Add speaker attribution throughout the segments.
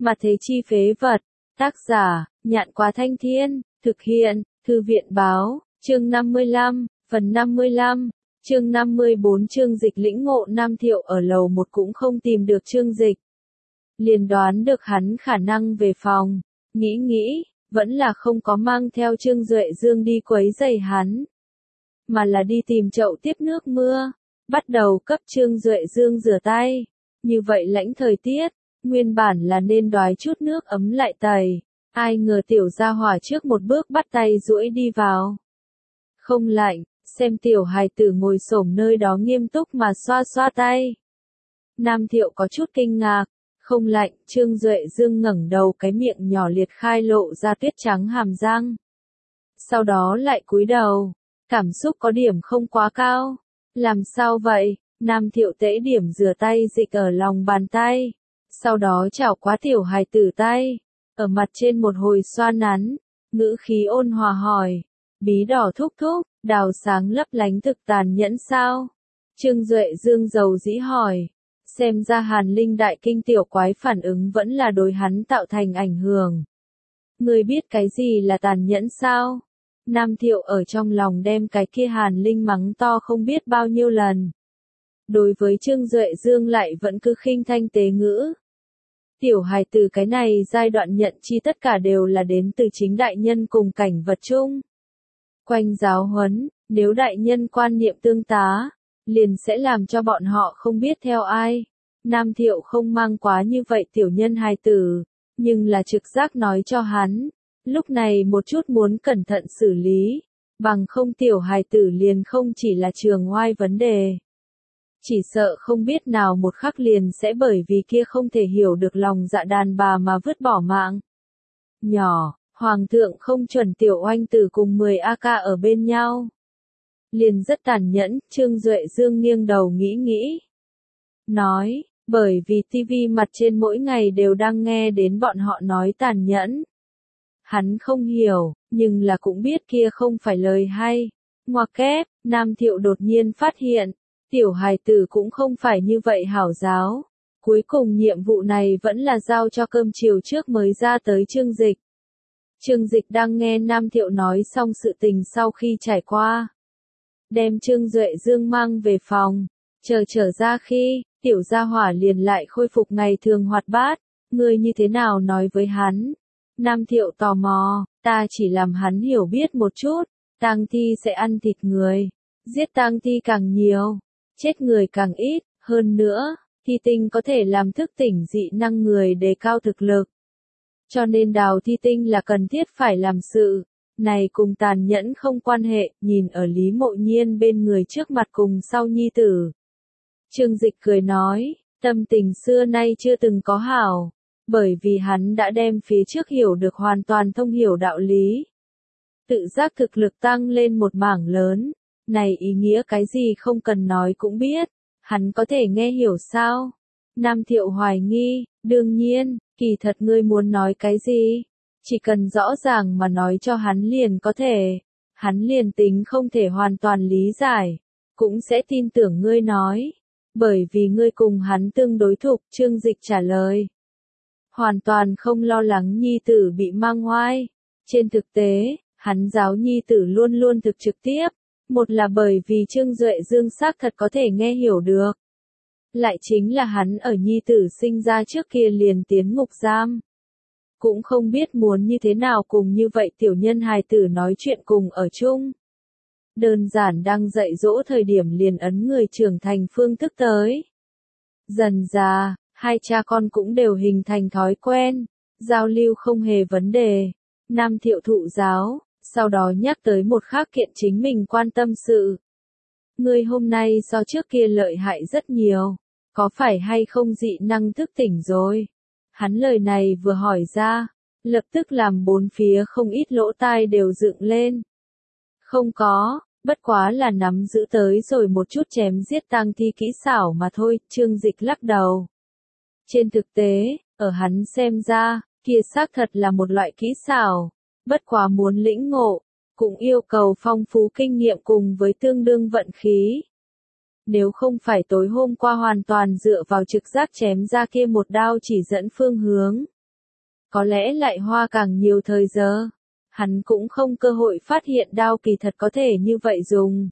Speaker 1: Mà thế chi phế vật. Tác giả, Nhạn Quá Thanh Thiên, thực hiện, Thư viện Báo, chương 55, phần 55, chương 54. Trương Dịch lĩnh ngộ Nam Thiệu ở lầu 1 cũng không tìm được Trương Dịch. Liền đoán được hắn khả năng về phòng, nghĩ, vẫn là không có mang theo Trương Duệ Dương đi quấy rầy hắn, mà là đi tìm chậu tiếp nước mưa, bắt đầu cấp Trương Duệ Dương rửa tay. Như vậy lãnh thời tiết, nguyên bản là nên đoái chút nước ấm lại tẩy, ai ngờ tiểu gia hỏa trước một bước bắt tay duỗi đi vào. Không lạnh, xem tiểu hài tử ngồi xổm nơi đó nghiêm túc mà xoa xoa tay. Nam Thiệu có chút kinh ngạc, không lạnh. Trương Duệ Dương ngẩng đầu, cái miệng nhỏ liệt khai lộ ra tuyết trắng hàm răng. Sau đó lại cúi đầu, cảm xúc có điểm không quá cao. Làm sao vậy? Nam Thiệu tễ điểm rửa tay dịch ở lòng bàn tay, sau đó chảo quá tiểu hài tử tay, ở mặt trên một hồi xoa nắn, ngữ khí ôn hòa hỏi, bí đỏ thúc thúc, đào sáng lấp lánh thực tàn nhẫn sao? Trương Duệ Dương dầu dĩ hỏi, xem ra Hàn Linh đại kinh tiểu quái phản ứng vẫn là đối hắn tạo thành ảnh hưởng. Ngươi biết cái gì là tàn nhẫn sao? Nam Thiệu ở trong lòng đem cái kia Hàn Linh mắng to không biết bao nhiêu lần. Đối với Trương Duệ Dương lại vẫn cứ khinh thanh tế ngữ. Tiểu hài tử cái này giai đoạn nhận chi tất cả đều là đến từ chính đại nhân cùng cảnh vật chung. Quanh giáo huấn, nếu đại nhân quan niệm tương tá, liền sẽ làm cho bọn họ không biết theo ai. Nam Thiệu không mang quá như vậy tiểu nhân hài tử, nhưng là trực giác nói cho hắn, lúc này một chút muốn cẩn thận xử lý, bằng không tiểu hài tử liền không chỉ là trường oai vấn đề. Chỉ sợ không biết nào một khắc liền sẽ bởi vì kia không thể hiểu được lòng dạ đàn bà mà vứt bỏ mạng. Nhỏ, Hoàng thượng không chuẩn tiểu oanh tử cùng 10 AK ở bên nhau. Liền rất tàn nhẫn. Trương Duệ Dương nghiêng đầu nghĩ. Nói, bởi vì TV mặt trên mỗi ngày đều đang nghe đến bọn họ nói tàn nhẫn. Hắn không hiểu, nhưng là cũng biết kia không phải lời hay. Ngoặc kép, Nam Thiệu đột nhiên phát hiện, tiểu hài tử cũng không phải như vậy hảo giáo. Cuối cùng nhiệm vụ này vẫn là giao cho cơm chiều trước mới ra tới Trương Dịch. Trương Dịch đang nghe Nam Thiệu nói xong sự tình sau khi trải qua. Đem Trương Duệ Dương mang về phòng, trở ra khi, tiểu gia hỏa liền lại khôi phục ngày thường hoạt bát. Ngươi như thế nào nói với hắn? Nam Thiệu tò mò, ta chỉ làm hắn hiểu biết một chút, tang thi sẽ ăn thịt người, giết tang thi càng nhiều, chết người càng ít, hơn nữa, thi tinh có thể làm thức tỉnh dị năng người đề cao thực lực. Cho nên đào thi tinh là cần thiết phải làm sự, này cùng tàn nhẫn không quan hệ. Nhìn ở Lý Mộ Nhiên bên người trước mặt cùng sau nhi tử. Trương Dịch cười nói, tâm tình xưa nay chưa từng có hảo, bởi vì hắn đã đem phía trước hiểu được hoàn toàn thông hiểu đạo lý. Tự giác thực lực tăng lên một mảng lớn, này ý nghĩa cái gì không cần nói cũng biết, hắn có thể nghe hiểu sao? Nam Thiệu hoài nghi, đương nhiên, kỳ thật ngươi muốn nói cái gì? Chỉ cần rõ ràng mà nói cho hắn liền có thể, hắn liền tính không thể hoàn toàn lý giải, cũng sẽ tin tưởng ngươi nói, bởi vì ngươi cùng hắn tương đối thục. Trương Dịch trả lời, hoàn toàn không lo lắng nhi tử bị mang oai. Trên thực tế, hắn giáo nhi tử luôn luôn thực trực tiếp, một là bởi vì Trương Duệ Dương xác thật có thể nghe hiểu được. Lại chính là hắn ở nhi tử sinh ra trước kia liền tiến ngục giam. Cũng không biết muốn như thế nào cùng như vậy tiểu nhân hài tử nói chuyện cùng ở chung. Đơn giản đang dạy dỗ thời điểm liền ấn người trưởng thành phương thức tới. Dần dà, hai cha con cũng đều hình thành thói quen, giao lưu không hề vấn đề. Nam Thiệu thụ giáo, sau đó nhắc tới một khác kiện chính mình quan tâm sự. Ngươi hôm nay so trước kia lợi hại rất nhiều, có phải hay không dị năng thức tỉnh rồi? Hắn lời này vừa hỏi ra, lập tức làm bốn phía không ít lỗ tai đều dựng lên. Không có, bất quá là nắm giữ tới rồi một chút chém giết tang thi kỹ xảo mà thôi. Trương Dịch lắc đầu. Trên thực tế, ở hắn xem ra, kia xác thật là một loại kỹ xảo, bất quá muốn lĩnh ngộ, cũng yêu cầu phong phú kinh nghiệm cùng với tương đương vận khí. Nếu không phải tối hôm qua hoàn toàn dựa vào trực giác chém ra kia một đao chỉ dẫn phương hướng, có lẽ lại hoa càng nhiều thời giờ. Hắn cũng không cơ hội phát hiện đao kỳ thật có thể như vậy dùng.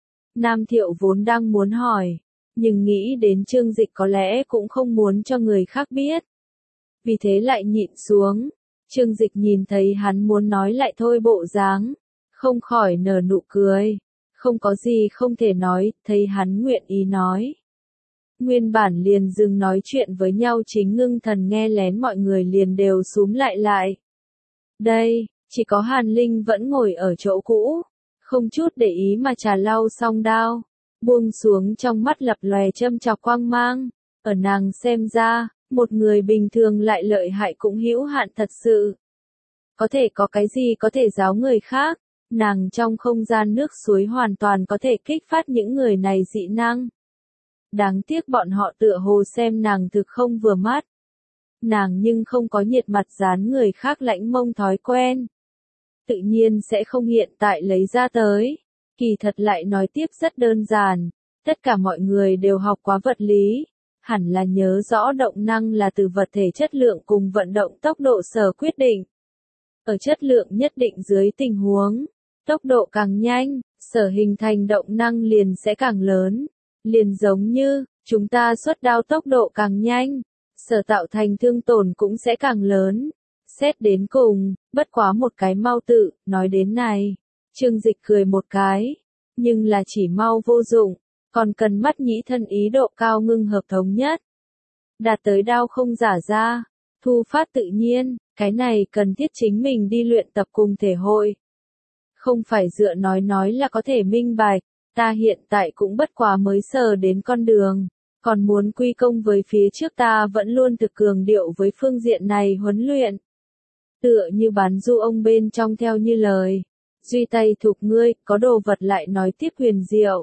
Speaker 1: Nam Thiệu vốn đang muốn hỏi, nhưng nghĩ đến Trương Dịch có lẽ cũng không muốn cho người khác biết. Vì thế lại nhịn xuống. Trương Dịch nhìn thấy hắn muốn nói lại thôi bộ dáng, không khỏi nở nụ cười. Không có gì không thể nói, thấy hắn nguyện ý nói. Nguyên bản liền dừng nói chuyện với nhau chính ngưng thần nghe lén mọi người liền đều xúm lại. Đây, chỉ có Hàn Linh vẫn ngồi ở chỗ cũ, không chút để ý mà trà lau xong đao, buông xuống trong mắt lập lòe châm chọc quang mang. Ở nàng xem ra, một người bình thường lại lợi hại cũng hữu hạn thật sự. Có thể có cái gì có thể giáo người khác, nàng trong không gian nước suối hoàn toàn có thể kích phát những người này dị năng. Đáng tiếc bọn họ tựa hồ xem nàng thực không vừa mắt. Nàng nhưng không có nhiệt mặt dán người khác lãnh mông thói quen. Tự nhiên sẽ không hiện tại lấy ra tới. Kỳ thật lại nói tiếp rất đơn giản. Tất cả mọi người đều học quá vật lý. Hẳn là nhớ rõ động năng là từ vật thể chất lượng cùng vận động tốc độ sở quyết định. Ở chất lượng nhất định dưới tình huống, tốc độ càng nhanh, sở hình thành động năng liền sẽ càng lớn. Liền giống như, chúng ta xuất đao tốc độ càng nhanh, sở tạo thành thương tổn cũng sẽ càng lớn. Xét đến cùng, bất quá một cái mau tự, nói đến này. Trương Dịch cười một cái, nhưng là chỉ mau vô dụng, còn cần mắt nhĩ thân ý độ cao ngưng hợp thống nhất. Đạt tới đao không giả ra, thu phát tự nhiên, cái này cần thiết chính mình đi luyện tập cùng thể hội. Không phải dựa nói là có thể minh bạch, ta hiện tại cũng bất quá mới sờ đến con đường, còn muốn quy công với phía trước ta vẫn luôn thực cường điệu với phương diện này huấn luyện. Tựa như bán du ông bên trong theo như lời, duy tay thục ngươi, có đồ vật lại nói tiếp huyền diệu.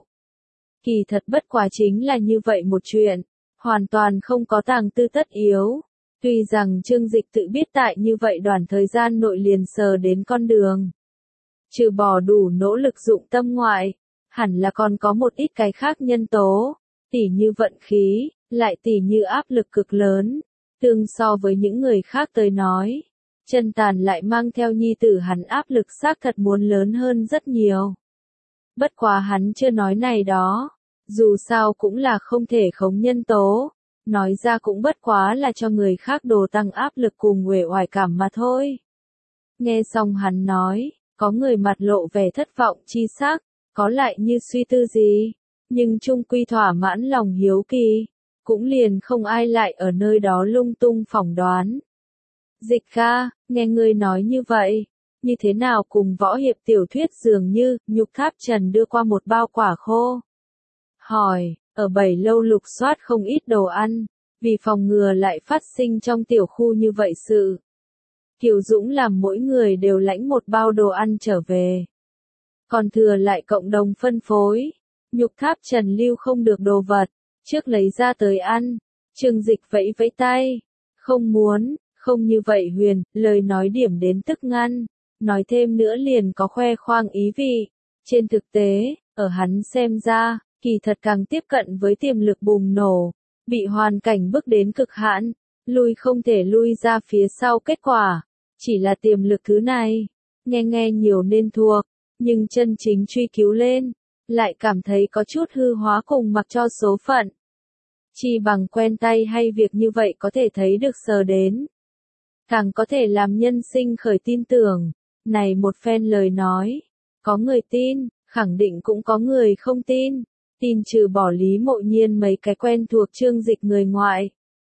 Speaker 1: Kỳ thật bất quá chính là như vậy một chuyện, hoàn toàn không có tàng tư tất yếu. Tuy rằng Trương Dịch tự biết tại như vậy đoạn thời gian nội liền sờ đến con đường. Trừ bỏ đủ nỗ lực dụng tâm ngoại, hẳn là còn có một ít cái khác nhân tố, tỉ như vận khí, lại tỉ như áp lực cực lớn. Tương so với những người khác tới nói, chân tàn lại mang theo nhi tử hắn áp lực xác thật muốn lớn hơn rất nhiều. Bất quá hắn chưa nói này đó, dù sao cũng là không thể khống nhân tố, nói ra cũng bất quá là cho người khác đồ tăng áp lực cùng uể oải cảm mà thôi. Nghe xong hắn nói, có người mặt lộ vẻ thất vọng chi sắc, có lại như suy tư gì, nhưng chung quy thỏa mãn lòng hiếu kỳ, cũng liền không ai lại ở nơi đó lung tung phỏng đoán. Dịch ca, nghe ngươi nói như vậy, như thế nào cùng võ hiệp tiểu thuyết dường như, Nhục Tháp Trần đưa qua một bao quả khô. Hỏi, ở Bảy Lâu lục soát không ít đồ ăn, vì phòng ngừa lại phát sinh trong tiểu khu như vậy sự. Kiều Dũng làm mỗi người đều lãnh một bao đồ ăn trở về. Còn thừa lại cộng đồng phân phối. Nhục Tháp Trần lưu không được đồ vật, trước lấy ra tới ăn. Trương Dịch vẫy vẫy tay. Không muốn, không như vậy huyền, lời nói điểm đến tức ngăn. Nói thêm nữa liền có khoe khoang ý vị. Trên thực tế, ở hắn xem ra, kỳ thật càng tiếp cận với tiềm lực bùng nổ. Bị hoàn cảnh bức đến cực hạn, lui không thể lui ra phía sau kết quả. Chỉ là tiềm lực thứ này, nghe nhiều nên thuộc, nhưng chân chính truy cứu lên, lại cảm thấy có chút hư hóa cùng mặc cho số phận. Chỉ bằng quen tay hay việc như vậy có thể thấy được sờ đến. Càng có thể làm nhân sinh khởi tin tưởng, này một phen lời nói, có người tin, khẳng định cũng có người không tin, tin trừ bỏ Lý Mộ Nhiên mấy cái quen thuộc Trương Dịch người ngoại.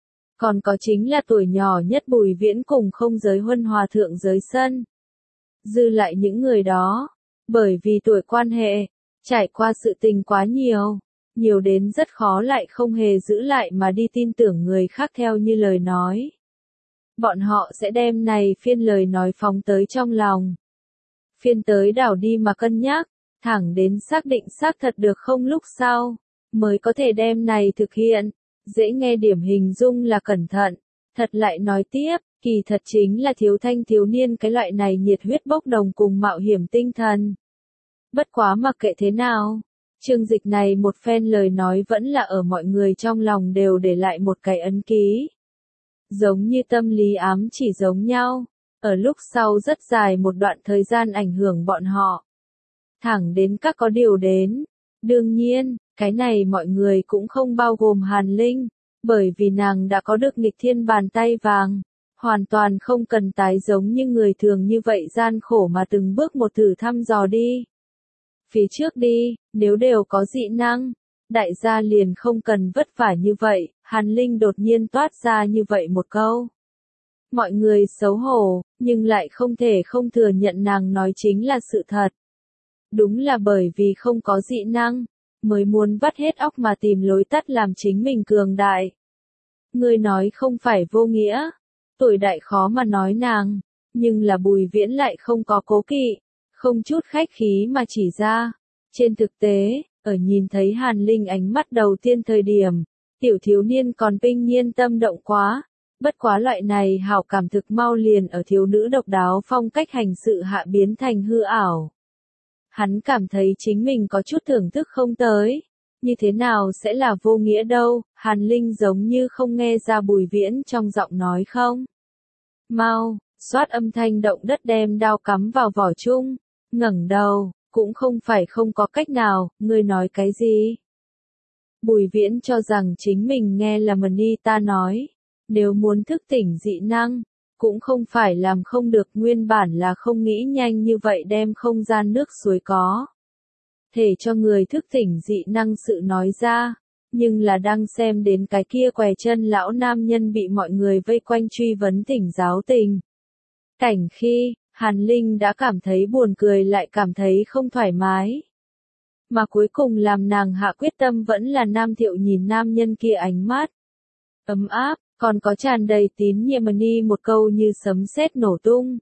Speaker 1: Còn có chính là tuổi nhỏ nhất Bùi Viễn cùng không giới huân hòa thượng giới sân. Dư lại những người đó, bởi vì tuổi quan hệ, trải qua sự tình quá nhiều, nhiều đến rất khó lại không hề giữ lại mà đi tin tưởng người khác theo như lời nói. Bọn họ sẽ đem này phiên lời nói phóng tới trong lòng. Phiên tới đảo đi mà cân nhắc, thẳng đến xác định xác thật được không lúc sau, mới có thể đem này thực hiện. Dễ nghe điểm hình dung là cẩn thận, thật lại nói tiếp, kỳ thật chính là thiếu thanh thiếu niên cái loại này nhiệt huyết bốc đồng cùng mạo hiểm tinh thần. Bất quá mặc kệ thế nào, Trương Dịch này một phen lời nói vẫn là ở mọi người trong lòng đều để lại một cái ấn ký. giống như tâm lý ám chỉ giống nhau, ở lúc sau rất dài một đoạn thời gian ảnh hưởng bọn họ. Thẳng đến các có điều đến. Đương nhiên, cái này mọi người cũng không bao gồm Hàn Linh, bởi vì nàng đã có được nghịch thiên bàn tay vàng, hoàn toàn không cần tái giống như người thường như vậy gian khổ mà từng bước một thử thăm dò đi. Phía trước đi, nếu đều có dị năng, đại gia liền không cần vất vả như vậy, Hàn Linh đột nhiên toát ra như vậy một câu. Mọi người xấu hổ, nhưng lại không thể không thừa nhận nàng nói chính là sự thật. Đúng là bởi vì không có dị năng, mới muốn vắt hết óc mà tìm lối tắt làm chính mình cường đại. Người nói không phải vô nghĩa, tuổi đại khó mà nói nàng, nhưng là Bùi Viễn lại không có cố kỵ, không chút khách khí mà chỉ ra. Trên thực tế, ở nhìn thấy Hàn Linh ánh mắt đầu tiên thời điểm, tiểu thiếu niên còn binh nhiên tâm động quá, bất quá loại này hảo cảm thực mau liền ở thiếu nữ độc đáo phong cách hành sự hạ biến thành hư ảo. Hắn cảm thấy chính mình có chút thưởng thức không tới. Như thế nào sẽ là vô nghĩa đâu, Hàn Linh giống như không nghe ra Bùi Viễn trong giọng nói không. Mau, xoát âm thanh động đất đem đao cắm vào vỏ chung, ngẩng đầu, cũng không phải không có cách nào, ngươi nói cái gì? Bùi Viễn cho rằng chính mình nghe là Manita nói, nếu muốn thức tỉnh dị năng, cũng không phải làm không được, nguyên bản là không nghĩ nhanh như vậy đem không gian nước suối có thể cho người thức tỉnh dị năng sự nói ra, nhưng là đang xem đến cái kia què chân lão nam nhân bị mọi người vây quanh truy vấn thỉnh giáo tình. Cảnh khi, Hàn Linh đã cảm thấy buồn cười lại cảm thấy không thoải mái. Mà cuối cùng làm nàng hạ quyết tâm vẫn là Nam Thiệu nhìn nam nhân kia ánh mắt ấm áp, còn có tràn đầy tín nhiệm ni một câu như sấm sét nổ tung.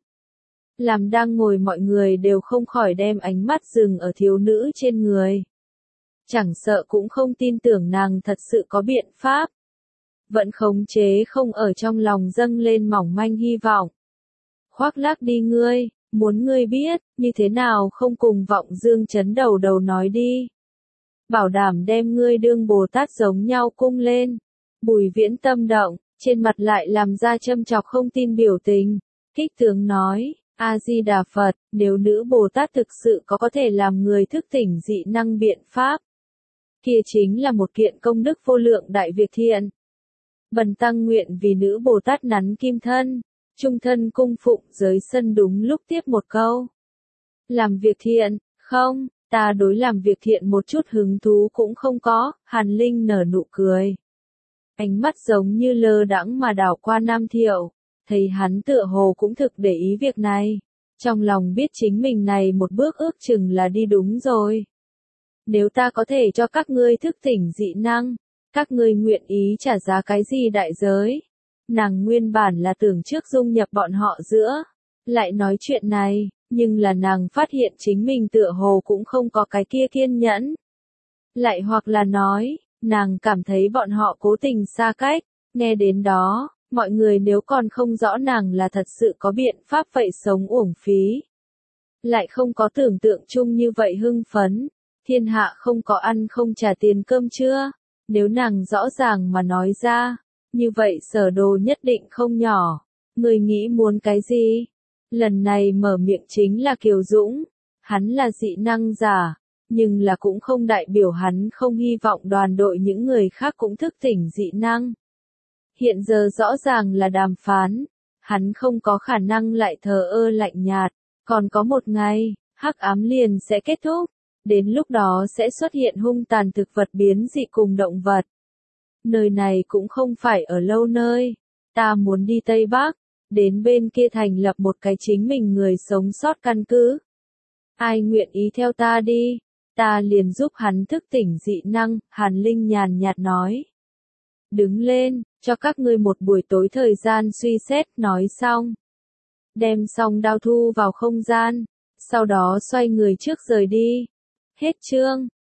Speaker 1: Làm đang ngồi mọi người đều không khỏi đem ánh mắt dừng ở thiếu nữ trên người. Chẳng sợ cũng không tin tưởng nàng thật sự có biện pháp. Vẫn khống chế không ở trong lòng dâng lên mỏng manh hy vọng. Khoác lác đi ngươi, muốn ngươi biết, như thế nào không cùng vọng dương chấn đầu đầu nói đi. Bảo đảm đem ngươi đương Bồ Tát giống nhau cung lên. Bùi Viễn tâm động, trên mặt lại làm ra châm chọc không tin biểu tình. Kích tướng nói, A-di-đà Phật, nếu nữ Bồ Tát thực sự có thể làm người thức tỉnh dị năng biện pháp, kia chính là một kiện công đức vô lượng đại việc thiện. Bần tăng nguyện vì nữ Bồ Tát nắn kim thân, trung thân cung phụng giới sân đúng lúc tiếp một câu. Làm việc thiện, không, ta đối làm việc thiện một chút hứng thú cũng không có, Hàn Linh nở nụ cười. Ánh mắt giống như lơ đãng mà đảo qua Nam Thiệu, thấy hắn tựa hồ cũng thực để ý việc này. Trong lòng biết chính mình này một bước ước chừng là đi đúng rồi. Nếu ta có thể cho các ngươi thức tỉnh dị năng, các ngươi nguyện ý trả giá cái gì đại giới? Nàng nguyên bản là tưởng trước dung nhập bọn họ giữa, lại nói chuyện này, nhưng là nàng phát hiện chính mình tựa hồ cũng không có cái kia kiên nhẫn. Lại hoặc là nói, nàng cảm thấy bọn họ cố tình xa cách, nghe đến đó, mọi người nếu còn không rõ nàng là thật sự có biện pháp vậy sống uổng phí. Lại không có tưởng tượng chung như vậy hưng phấn, thiên hạ không có ăn không trả tiền cơm chưa, nếu nàng rõ ràng mà nói ra, như vậy Sở Đồ nhất định không nhỏ, người nghĩ muốn cái gì? Lần này mở miệng chính là Kiều Dũng, hắn là dị năng giả, nhưng là cũng không đại biểu hắn không hy vọng đoàn đội những người khác cũng thức tỉnh dị năng. Hiện giờ rõ ràng là đàm phán, hắn không có khả năng lại thờ ơ lạnh nhạt, còn có một ngày, hắc ám liền sẽ kết thúc, đến lúc đó sẽ xuất hiện hung tàn thực vật biến dị cùng động vật. Nơi này cũng không phải ở lâu nơi, ta muốn đi Tây Bắc, đến bên kia thành lập một cái chính mình người sống sót căn cứ. Ai nguyện ý theo ta đi, ta liền giúp hắn thức tỉnh dị năng, Hàn Linh nhàn nhạt nói. Đứng lên, cho các ngươi một buổi tối thời gian suy xét, nói xong. Đem xong đao thu vào không gian, sau đó xoay người trước rời đi. Hết chương.